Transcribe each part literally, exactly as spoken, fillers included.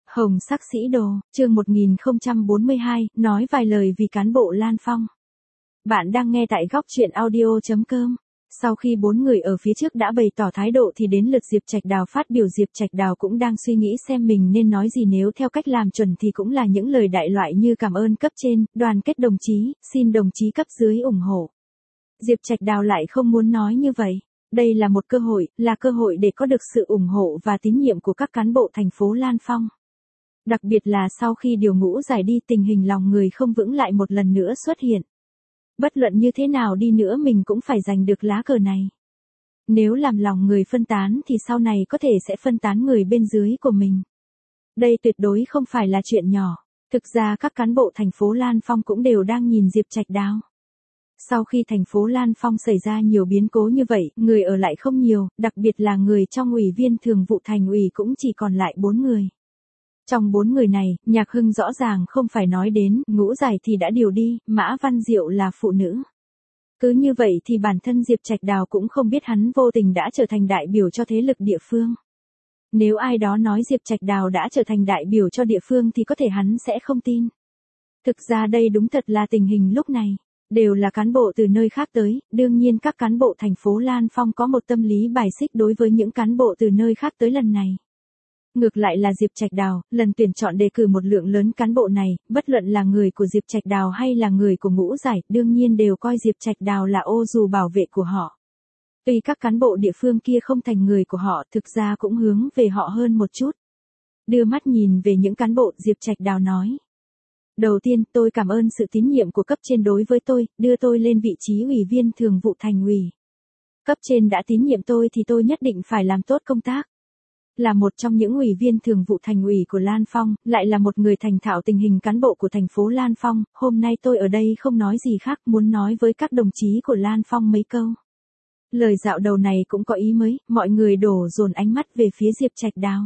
Hồng sắc sĩ đồ, chương một nghìn không trăm bốn mươi hai, nói vài lời vì cán bộ Lan Phong. Bạn đang nghe tại góc truyện audio chấm com. Sau khi bốn người ở phía trước đã bày tỏ thái độ thì đến lượt Diệp Trạch Đào phát biểu. Diệp Trạch Đào cũng đang suy nghĩ xem mình nên nói gì, nếu theo cách làm chuẩn thì cũng là những lời đại loại như cảm ơn cấp trên, đoàn kết đồng chí, xin đồng chí cấp dưới ủng hộ. Diệp Trạch Đào lại không muốn nói như vậy. Đây là một cơ hội, là cơ hội để có được sự ủng hộ và tín nhiệm của các cán bộ thành phố Lan Phong. Đặc biệt là sau khi điều ngũ giải đi, tình hình lòng người không vững lại một lần nữa xuất hiện. Bất luận như thế nào đi nữa mình cũng phải giành được lá cờ này. Nếu làm lòng người phân tán thì sau này có thể sẽ phân tán người bên dưới của mình. Đây tuyệt đối không phải là chuyện nhỏ. Thực ra các cán bộ thành phố Lan Phong cũng đều đang nhìn Diệp Trạch Đào. Sau khi thành phố Lan Phong xảy ra nhiều biến cố như vậy, người ở lại không nhiều, đặc biệt là người trong ủy viên thường vụ thành ủy cũng chỉ còn lại bốn người. Trong bốn người này, Nhạc Hưng rõ ràng không phải nói đến, Ngũ Giải thì đã điều đi, Mã Văn Diệu là phụ nữ. Cứ như vậy thì bản thân Diệp Trạch Đào cũng không biết hắn vô tình đã trở thành đại biểu cho thế lực địa phương. Nếu ai đó nói Diệp Trạch Đào đã trở thành đại biểu cho địa phương thì có thể hắn sẽ không tin. Thực ra đây đúng thật là tình hình lúc này. Đều là cán bộ từ nơi khác tới, đương nhiên các cán bộ thành phố Lan Phong có một tâm lý bài xích đối với những cán bộ từ nơi khác tới lần này. Ngược lại là Diệp Trạch Đào, lần tuyển chọn đề cử một lượng lớn cán bộ này, bất luận là người của Diệp Trạch Đào hay là người của Ngũ Giải, đương nhiên đều coi Diệp Trạch Đào là ô dù bảo vệ của họ. Tuy các cán bộ địa phương kia không thành người của họ, thực ra cũng hướng về họ hơn một chút. Đưa mắt nhìn về những cán bộ, Diệp Trạch Đào nói. Đầu tiên, tôi cảm ơn sự tín nhiệm của cấp trên đối với tôi, đưa tôi lên vị trí ủy viên thường vụ thành ủy. Cấp trên đã tín nhiệm tôi thì tôi nhất định phải làm tốt công tác. Là một trong những ủy viên thường vụ thành ủy của Lan Phong, lại là một người thành thạo tình hình cán bộ của thành phố Lan Phong, hôm nay tôi ở đây không nói gì khác, muốn nói với các đồng chí của Lan Phong mấy câu. Lời dạo đầu này cũng có ý mới, mọi người đổ dồn ánh mắt về phía Diệp Trạch Đào.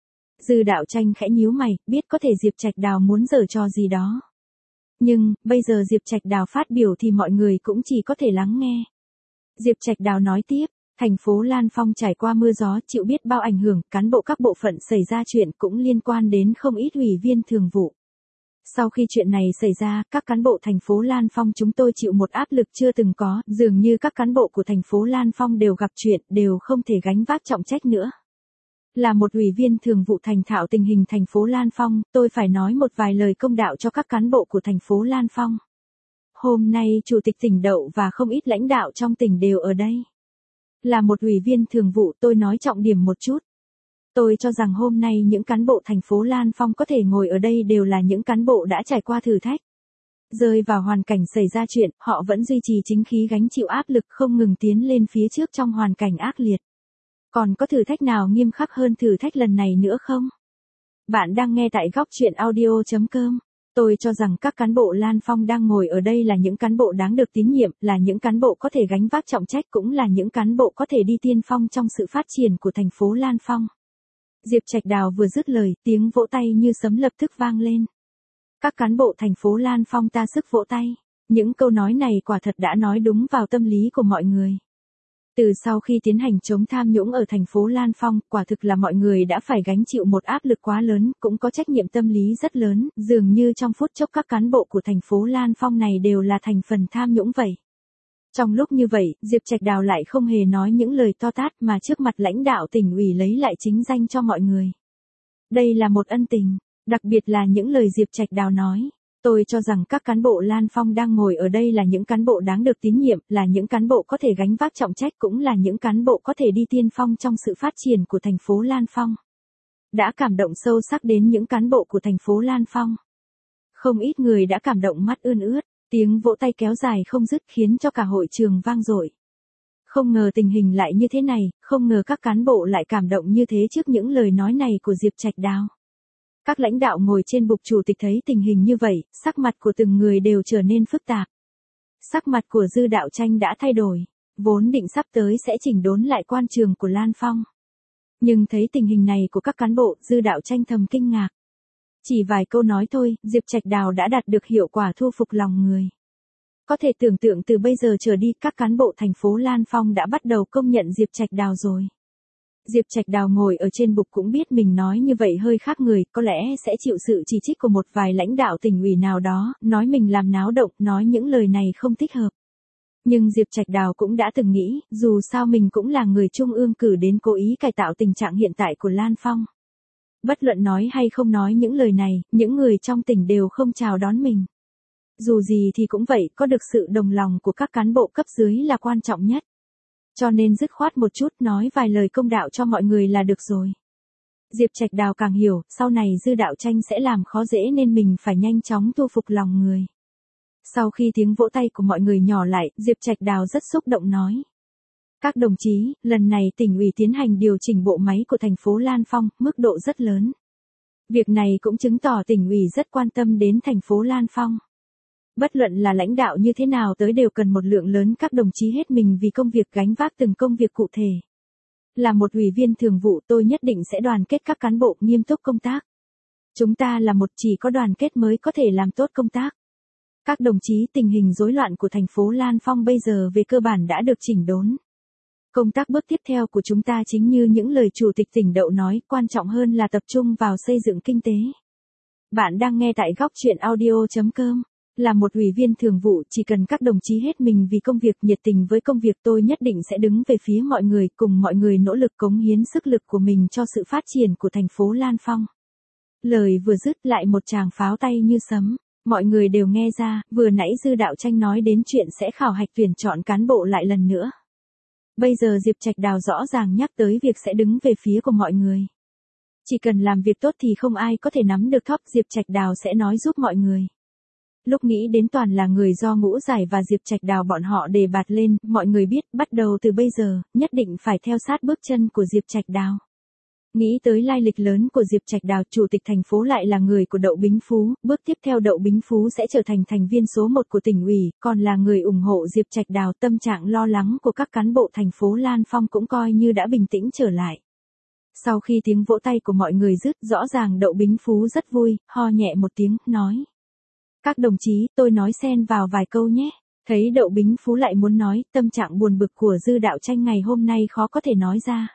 Dư Đạo Tranh khẽ nhíu mày, biết có thể Diệp Trạch Đào muốn giở trò gì đó. Nhưng, bây giờ Diệp Trạch Đào phát biểu thì mọi người cũng chỉ có thể lắng nghe. Diệp Trạch Đào nói tiếp, thành phố Lan Phong trải qua mưa gió, chịu biết bao ảnh hưởng, cán bộ các bộ phận xảy ra chuyện cũng liên quan đến không ít ủy viên thường vụ. Sau khi chuyện này xảy ra, các cán bộ thành phố Lan Phong chúng tôi chịu một áp lực chưa từng có, dường như các cán bộ của thành phố Lan Phong đều gặp chuyện, đều không thể gánh vác trọng trách nữa. Là một ủy viên thường vụ thành thạo tình hình thành phố Lan Phong, tôi phải nói một vài lời công đạo cho các cán bộ của thành phố Lan Phong. Hôm nay Chủ tịch tỉnh Đậu và không ít lãnh đạo trong tỉnh đều ở đây. Là một ủy viên thường vụ, tôi nói trọng điểm một chút. Tôi cho rằng hôm nay những cán bộ thành phố Lan Phong có thể ngồi ở đây đều là những cán bộ đã trải qua thử thách. Rơi vào hoàn cảnh xảy ra chuyện, họ vẫn duy trì chính khí gánh chịu áp lực không ngừng tiến lên phía trước trong hoàn cảnh ác liệt. Còn có thử thách nào nghiêm khắc hơn thử thách lần này nữa không? Bạn đang nghe tại góc truyện audio chấm com. Tôi cho rằng các cán bộ Lan Phong đang ngồi ở đây là những cán bộ đáng được tín nhiệm, là những cán bộ có thể gánh vác trọng trách, cũng là những cán bộ có thể đi tiên phong trong sự phát triển của thành phố Lan Phong. Diệp Trạch Đào vừa dứt lời, tiếng vỗ tay như sấm lập tức vang lên. Các cán bộ thành phố Lan Phong ta sức vỗ tay. Những câu nói này quả thật đã nói đúng vào tâm lý của mọi người. Từ sau khi tiến hành chống tham nhũng ở thành phố Lan Phong, quả thực là mọi người đã phải gánh chịu một áp lực quá lớn, cũng có trách nhiệm tâm lý rất lớn, dường như trong phút chốc các cán bộ của thành phố Lan Phong này đều là thành phần tham nhũng vậy. Trong lúc như vậy, Diệp Trạch Đào lại không hề nói những lời to tát mà trước mặt lãnh đạo tỉnh ủy lấy lại chính danh cho mọi người. Đây là một ân tình, đặc biệt là những lời Diệp Trạch Đào nói. Tôi cho rằng các cán bộ Lan Phong đang ngồi ở đây là những cán bộ đáng được tín nhiệm, là những cán bộ có thể gánh vác trọng trách, cũng là những cán bộ có thể đi tiên phong trong sự phát triển của thành phố Lan Phong. Đã cảm động sâu sắc đến những cán bộ của thành phố Lan Phong. Không ít người đã cảm động mắt ươn ướt, tiếng vỗ tay kéo dài không dứt khiến cho cả hội trường vang dội. Không ngờ tình hình lại như thế này, không ngờ các cán bộ lại cảm động như thế trước những lời nói này của Diệp Trạch Đào. Các lãnh đạo ngồi trên bục chủ tịch thấy tình hình như vậy, sắc mặt của từng người đều trở nên phức tạp. Sắc mặt của Dư Đạo Tranh đã thay đổi, vốn định sắp tới sẽ chỉnh đốn lại quan trường của Lan Phong. Nhưng thấy tình hình này của các cán bộ, Dư Đạo Tranh thầm kinh ngạc. Chỉ vài câu nói thôi, Diệp Trạch Đào đã đạt được hiệu quả thu phục lòng người. Có thể tưởng tượng từ bây giờ trở đi, các cán bộ thành phố Lan Phong đã bắt đầu công nhận Diệp Trạch Đào rồi. Diệp Trạch Đào ngồi ở trên bục cũng biết mình nói như vậy hơi khác người, có lẽ sẽ chịu sự chỉ trích của một vài lãnh đạo tỉnh ủy nào đó, nói mình làm náo động, nói những lời này không thích hợp. Nhưng Diệp Trạch Đào cũng đã từng nghĩ, dù sao mình cũng là người trung ương cử đến cố ý cải tạo tình trạng hiện tại của Lan Phong. Bất luận nói hay không nói những lời này, những người trong tỉnh đều không chào đón mình. Dù gì thì cũng vậy, có được sự đồng lòng của các cán bộ cấp dưới là quan trọng nhất. Cho nên dứt khoát một chút, nói vài lời công đạo cho mọi người là được rồi. Diệp Trạch Đào càng hiểu, sau này Dư Đạo Tranh sẽ làm khó dễ nên mình phải nhanh chóng thu phục lòng người. Sau khi tiếng vỗ tay của mọi người nhỏ lại, Diệp Trạch Đào rất xúc động nói. Các đồng chí, lần này tỉnh ủy tiến hành điều chỉnh bộ máy của thành phố Lan Phong, mức độ rất lớn. Việc này cũng chứng tỏ tỉnh ủy rất quan tâm đến thành phố Lan Phong. Bất luận là lãnh đạo như thế nào tới đều cần một lượng lớn các đồng chí hết mình vì công việc gánh vác từng công việc cụ thể. Là một ủy viên thường vụ tôi nhất định sẽ đoàn kết các cán bộ nghiêm túc công tác. Chúng ta là một chỉ có đoàn kết mới có thể làm tốt công tác. Các đồng chí, tình hình rối loạn của thành phố Lan Phong bây giờ về cơ bản đã được chỉnh đốn. Công tác bước tiếp theo của chúng ta chính như những lời Chủ tịch tỉnh Đậu nói, quan trọng hơn là tập trung vào xây dựng kinh tế. Bạn đang nghe tại góc chuyện audio chấm com. Là một ủy viên thường vụ, chỉ cần các đồng chí hết mình vì công việc, nhiệt tình với công việc, tôi nhất định sẽ đứng về phía mọi người, cùng mọi người nỗ lực cống hiến sức lực của mình cho sự phát triển của thành phố Lan Phong. Lời vừa dứt lại một tràng pháo tay như sấm. Mọi người đều nghe ra, vừa nãy Dư Đạo Tranh nói đến chuyện sẽ khảo hạch tuyển chọn cán bộ lại lần nữa. Bây giờ Diệp Trạch Đào rõ ràng nhắc tới việc sẽ đứng về phía của mọi người. Chỉ cần làm việc tốt thì không ai có thể nắm được thóp, Diệp Trạch Đào sẽ nói giúp mọi người. Lúc nghĩ đến toàn là người do Ngũ Giải và Diệp Trạch Đào bọn họ đề bạt lên, mọi người biết, bắt đầu từ bây giờ, nhất định phải theo sát bước chân của Diệp Trạch Đào. Nghĩ tới lai lịch lớn của Diệp Trạch Đào, chủ tịch thành phố lại là người của Đậu Bính Phú, bước tiếp theo Đậu Bính Phú sẽ trở thành thành viên số một của tỉnh ủy, còn là người ủng hộ Diệp Trạch Đào, tâm trạng lo lắng của các cán bộ thành phố Lan Phong cũng coi như đã bình tĩnh trở lại. Sau khi tiếng vỗ tay của mọi người dứt, rõ ràng Đậu Bính Phú rất vui, ho nhẹ một tiếng, nói. Các đồng chí, tôi nói xen vào vài câu nhé. Thấy Đậu Bính Phú lại muốn nói, tâm trạng buồn bực của Dư Đạo Tranh ngày hôm nay khó có thể nói ra.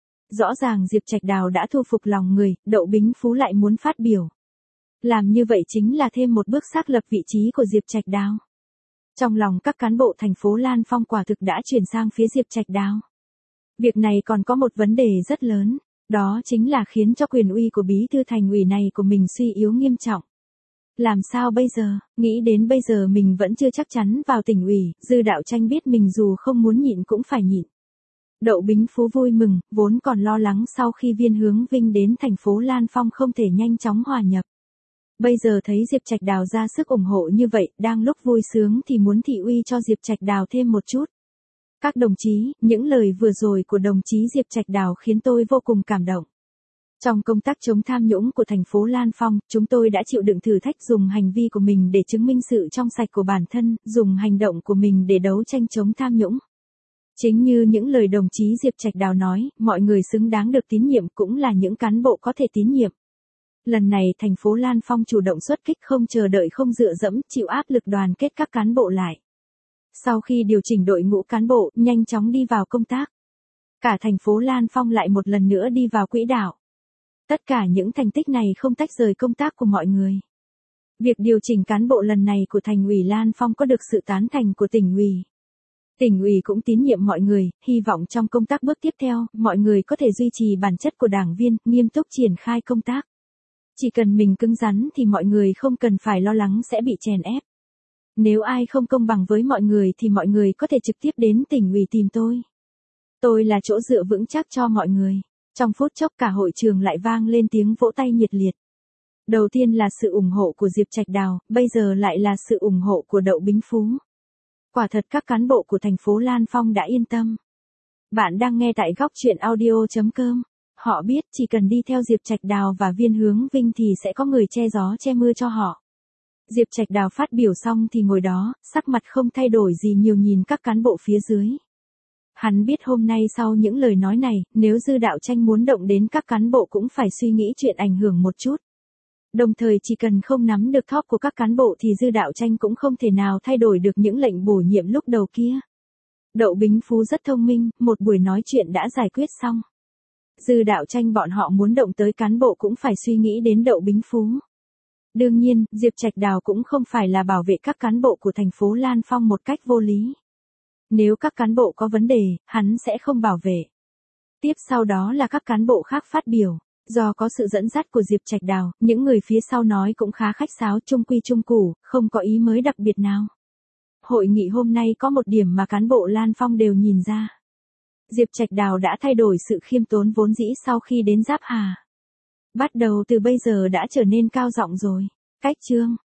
Rõ ràng Diệp Trạch Đào đã thu phục lòng người, Đậu Bính Phú lại muốn phát biểu. Làm như vậy chính là thêm một bước xác lập vị trí của Diệp Trạch Đào. Trong lòng các cán bộ thành phố Lan Phong quả thực đã chuyển sang phía Diệp Trạch Đào. Việc này còn có một vấn đề rất lớn, đó chính là khiến cho quyền uy của bí thư thành ủy này của mình suy yếu nghiêm trọng. Làm sao bây giờ, nghĩ đến bây giờ mình vẫn chưa chắc chắn vào tỉnh ủy, Dư Đạo Tranh biết mình dù không muốn nhịn cũng phải nhịn. Đậu Bính Phú vui mừng, vốn còn lo lắng sau khi Viên Hướng Vinh đến thành phố Lan Phong không thể nhanh chóng hòa nhập. Bây giờ thấy Diệp Trạch Đào ra sức ủng hộ như vậy, đang lúc vui sướng thì muốn thị uy cho Diệp Trạch Đào thêm một chút. Các đồng chí, những lời vừa rồi của đồng chí Diệp Trạch Đào khiến tôi vô cùng cảm động. Trong công tác chống tham nhũng của thành phố Lan Phong, chúng tôi đã chịu đựng thử thách dùng hành vi của mình để chứng minh sự trong sạch của bản thân, dùng hành động của mình để đấu tranh chống tham nhũng. Chính như những lời đồng chí Diệp Trạch Đào nói, mọi người xứng đáng được tín nhiệm cũng là những cán bộ có thể tín nhiệm. Lần này thành phố Lan Phong chủ động xuất kích, không chờ đợi, không dựa dẫm, chịu áp lực đoàn kết các cán bộ lại. Sau khi điều chỉnh đội ngũ cán bộ, nhanh chóng đi vào công tác. Cả thành phố Lan Phong lại một lần nữa đi vào quỹ đạo. Tất cả những thành tích này không tách rời công tác của mọi người. Việc điều chỉnh cán bộ lần này của thành ủy Lan Phong có được sự tán thành của tỉnh ủy. Tỉnh ủy cũng tín nhiệm mọi người, hy vọng trong công tác bước tiếp theo, mọi người có thể duy trì bản chất của đảng viên, nghiêm túc triển khai công tác. Chỉ cần mình cứng rắn thì mọi người không cần phải lo lắng sẽ bị chèn ép. Nếu ai không công bằng với mọi người thì mọi người có thể trực tiếp đến tỉnh ủy tìm tôi. Tôi là chỗ dựa vững chắc cho mọi người. Trong phút chốc cả hội trường lại vang lên tiếng vỗ tay nhiệt liệt. Đầu tiên là sự ủng hộ của Diệp Trạch Đào, bây giờ lại là sự ủng hộ của Đậu Bính Phú. Quả thật các cán bộ của thành phố Lan Phong đã yên tâm. Bạn đang nghe tại góc chuyện audio chấm com. Họ biết chỉ cần đi theo Diệp Trạch Đào và Viên Hướng Vinh thì sẽ có người che gió che mưa cho họ. Diệp Trạch Đào phát biểu xong thì ngồi đó, sắc mặt không thay đổi gì nhiều nhìn các cán bộ phía dưới. Hắn biết hôm nay sau những lời nói này, nếu Dư Đạo Tranh muốn động đến các cán bộ cũng phải suy nghĩ chuyện ảnh hưởng một chút. Đồng thời chỉ cần không nắm được thóp của các cán bộ thì Dư Đạo Tranh cũng không thể nào thay đổi được những lệnh bổ nhiệm lúc đầu kia. Đậu Bính Phú rất thông minh, một buổi nói chuyện đã giải quyết xong. Dư Đạo Tranh bọn họ muốn động tới cán bộ cũng phải suy nghĩ đến Đậu Bính Phú. Đương nhiên, Diệp Trạch Đào cũng không phải là bảo vệ các cán bộ của thành phố Lan Phong một cách vô lý. Nếu các cán bộ có vấn đề, hắn sẽ không bảo vệ. Tiếp sau đó là các cán bộ khác phát biểu. Do có sự dẫn dắt của Diệp Trạch Đào, những người phía sau nói cũng khá khách sáo, chung quy chung củ, không có ý mới đặc biệt nào. Hội nghị hôm nay có một điểm mà cán bộ Lan Phong đều nhìn ra. Diệp Trạch Đào đã thay đổi sự khiêm tốn vốn dĩ sau khi đến Giáp Hà. Bắt đầu từ bây giờ đã trở nên cao giọng rồi. Cách chương